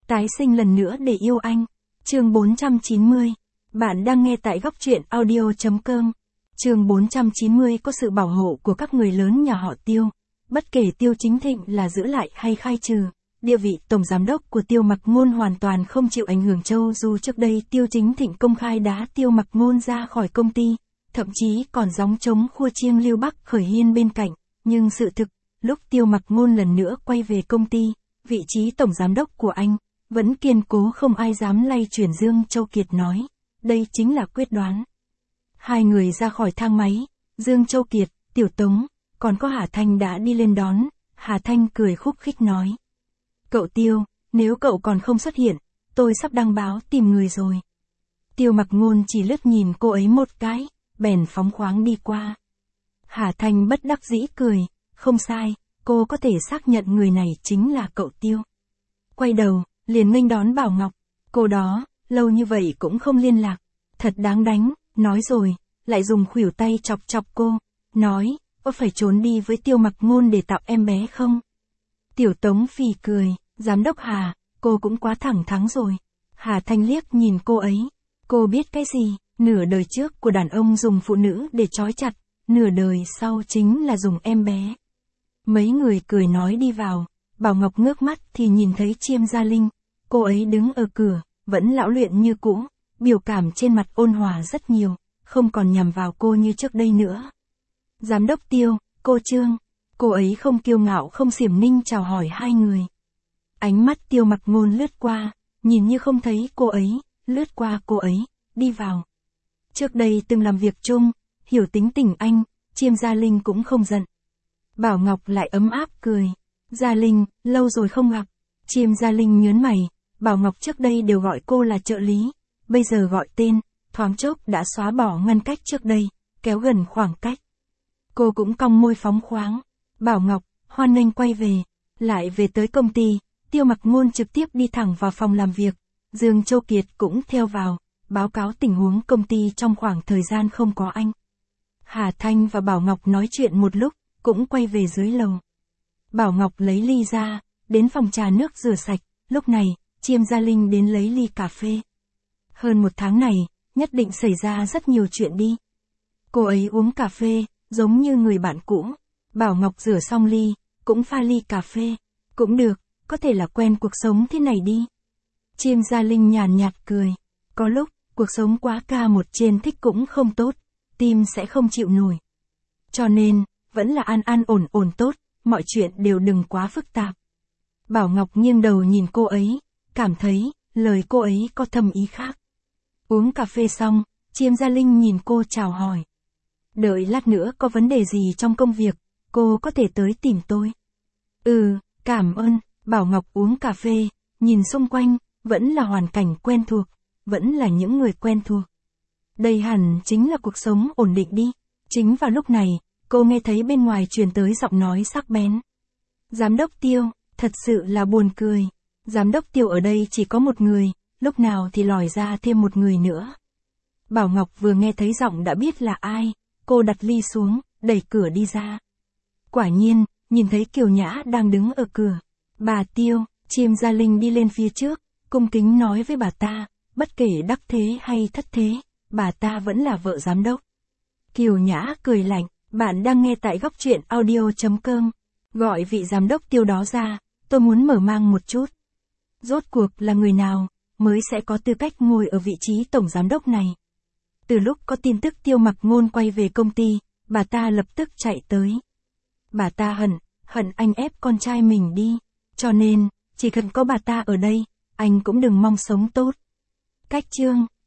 Tái sinh lần nữa để yêu anh. Chương 490. Bạn đang nghe tại góc truyện audio.com. Chương 490 có sự bảo hộ của các người lớn nhà họ Tiêu. Bất kể Tiêu Chính Thịnh là giữ lại hay khai trừ, địa vị tổng giám đốc của Tiêu Mặc Ngôn hoàn toàn không chịu ảnh hưởng châu. Dù trước đây Tiêu Chính Thịnh công khai đá Tiêu Mặc Ngôn ra khỏi công ty, thậm chí còn gióng trống khua chiêng Lưu Bắc Khởi Hiên bên cạnh, nhưng sự thực, lúc Tiêu Mặc Ngôn lần nữa quay về công ty, vị trí tổng giám đốc của anh vẫn kiên cố, không ai dám lay chuyển. Dương Châu Kiệt nói, đây chính là quyết đoán. Hai người ra khỏi thang máy, Dương Châu Kiệt, Tiểu Tống, còn có Hà Thanh đã đi lên đón. Hà Thanh cười khúc khích nói, cậu Tiêu, nếu cậu còn không xuất hiện, tôi sắp đăng báo tìm người rồi. Tiêu Mặc Ngôn chỉ lướt nhìn cô ấy một cái, bèn phóng khoáng đi qua. Hà Thanh bất đắc dĩ cười, không sai, cô có thể xác nhận người này chính là cậu Tiêu. Quay đầu, liền nghênh đón Bảo Ngọc, cô đó, lâu như vậy cũng không liên lạc, thật đáng đánh, nói rồi, lại dùng khuỷu tay chọc chọc cô, nói, có phải trốn đi với Tiêu Mặc Ngôn để tạo em bé không? Tiểu Tống phì cười, giám đốc Hà, cô cũng quá thẳng thắn rồi. Hà Thanh liếc nhìn cô ấy, cô biết cái gì, nửa đời trước của đàn ông dùng phụ nữ để trói chặt, nửa đời sau chính là dùng em bé. Mấy người cười nói đi vào, Bảo Ngọc ngước mắt thì nhìn thấy Chiêm Gia Linh, cô ấy đứng ở cửa, vẫn lão luyện như cũ, biểu cảm trên mặt ôn hòa rất nhiều, không còn nhằm vào cô như trước đây nữa. Giám đốc Tiêu, cô Trương, cô ấy không kiêu ngạo không xiểm ninh chào hỏi hai người. Ánh mắt Tiêu Mặc Ngôn lướt qua, nhìn như không thấy cô ấy, lướt qua cô ấy, đi vào. Trước đây từng làm việc chung, hiểu tính tình anh, Chiêm Gia Linh cũng không giận. Bảo Ngọc lại ấm áp cười, Gia Linh, lâu rồi không gặp. Chiêm Gia Linh nhớn mày, Bảo Ngọc trước đây đều gọi cô là trợ lý, bây giờ gọi tên, thoáng chốc đã xóa bỏ ngăn cách trước đây, kéo gần khoảng cách. Cô cũng cong môi phóng khoáng, Bảo Ngọc, hoan nghênh quay về, lại về tới công ty. Tiêu Mặc Ngôn trực tiếp đi thẳng vào phòng làm việc, Dương Châu Kiệt cũng theo vào, báo cáo tình huống công ty trong khoảng thời gian không có anh. Hà Thanh và Bảo Ngọc nói chuyện một lúc, cũng quay về dưới lầu. Bảo Ngọc lấy ly ra, đến phòng trà nước rửa sạch, lúc này, Chiêm Gia Linh đến lấy ly cà phê. Hơn một tháng này, nhất định xảy ra rất nhiều chuyện đi. Cô ấy uống cà phê, giống như người bạn cũ. Bảo Ngọc rửa xong ly, cũng pha ly cà phê. Cũng được, có thể là quen cuộc sống thế này đi. Chiêm Gia Linh nhàn nhạt cười. Có lúc, cuộc sống quá ca một trên thích cũng không tốt, tim sẽ không chịu nổi. Cho nên, vẫn là an an ổn ổn tốt, mọi chuyện đều đừng quá phức tạp. Bảo Ngọc nghiêng đầu nhìn cô ấy, cảm thấy, lời cô ấy có thâm ý khác. Uống cà phê xong, Chiêm Gia Linh nhìn cô chào hỏi. Đợi lát nữa có vấn đề gì trong công việc, cô có thể tới tìm tôi. Cảm ơn. Bảo Ngọc uống cà phê, nhìn xung quanh, vẫn là hoàn cảnh quen thuộc, vẫn là những người quen thuộc. Đây hẳn chính là cuộc sống ổn định đi. Chính vào lúc này, cô nghe thấy bên ngoài truyền tới giọng nói sắc bén. Giám đốc Tiêu, thật sự là buồn cười. Giám đốc Tiêu ở đây chỉ có một người, lúc nào thì lòi ra thêm một người nữa. Bảo Ngọc vừa nghe thấy giọng đã biết là ai, cô đặt ly xuống, đẩy cửa đi ra. Quả nhiên, nhìn thấy Kiều Nhã đang đứng ở cửa. Bà Tiêu, Chiêm Gia Linh đi lên phía trước, cung kính nói với bà ta, bất kể đắc thế hay thất thế, bà ta vẫn là vợ giám đốc. Kiều Nhã cười lạnh, bạn đang nghe tại góc truyện audio.com. Gọi vị giám đốc Tiêu đó ra, tôi muốn mở mang một chút. Rốt cuộc là người nào, mới sẽ có tư cách ngồi ở vị trí tổng giám đốc này. Từ lúc có tin tức Tiêu Mặc Ngôn quay về công ty, bà ta lập tức chạy tới. Bà ta hận anh ép con trai mình đi. Cho nên, chỉ cần có bà ta ở đây, anh cũng đừng mong sống tốt. Cách chương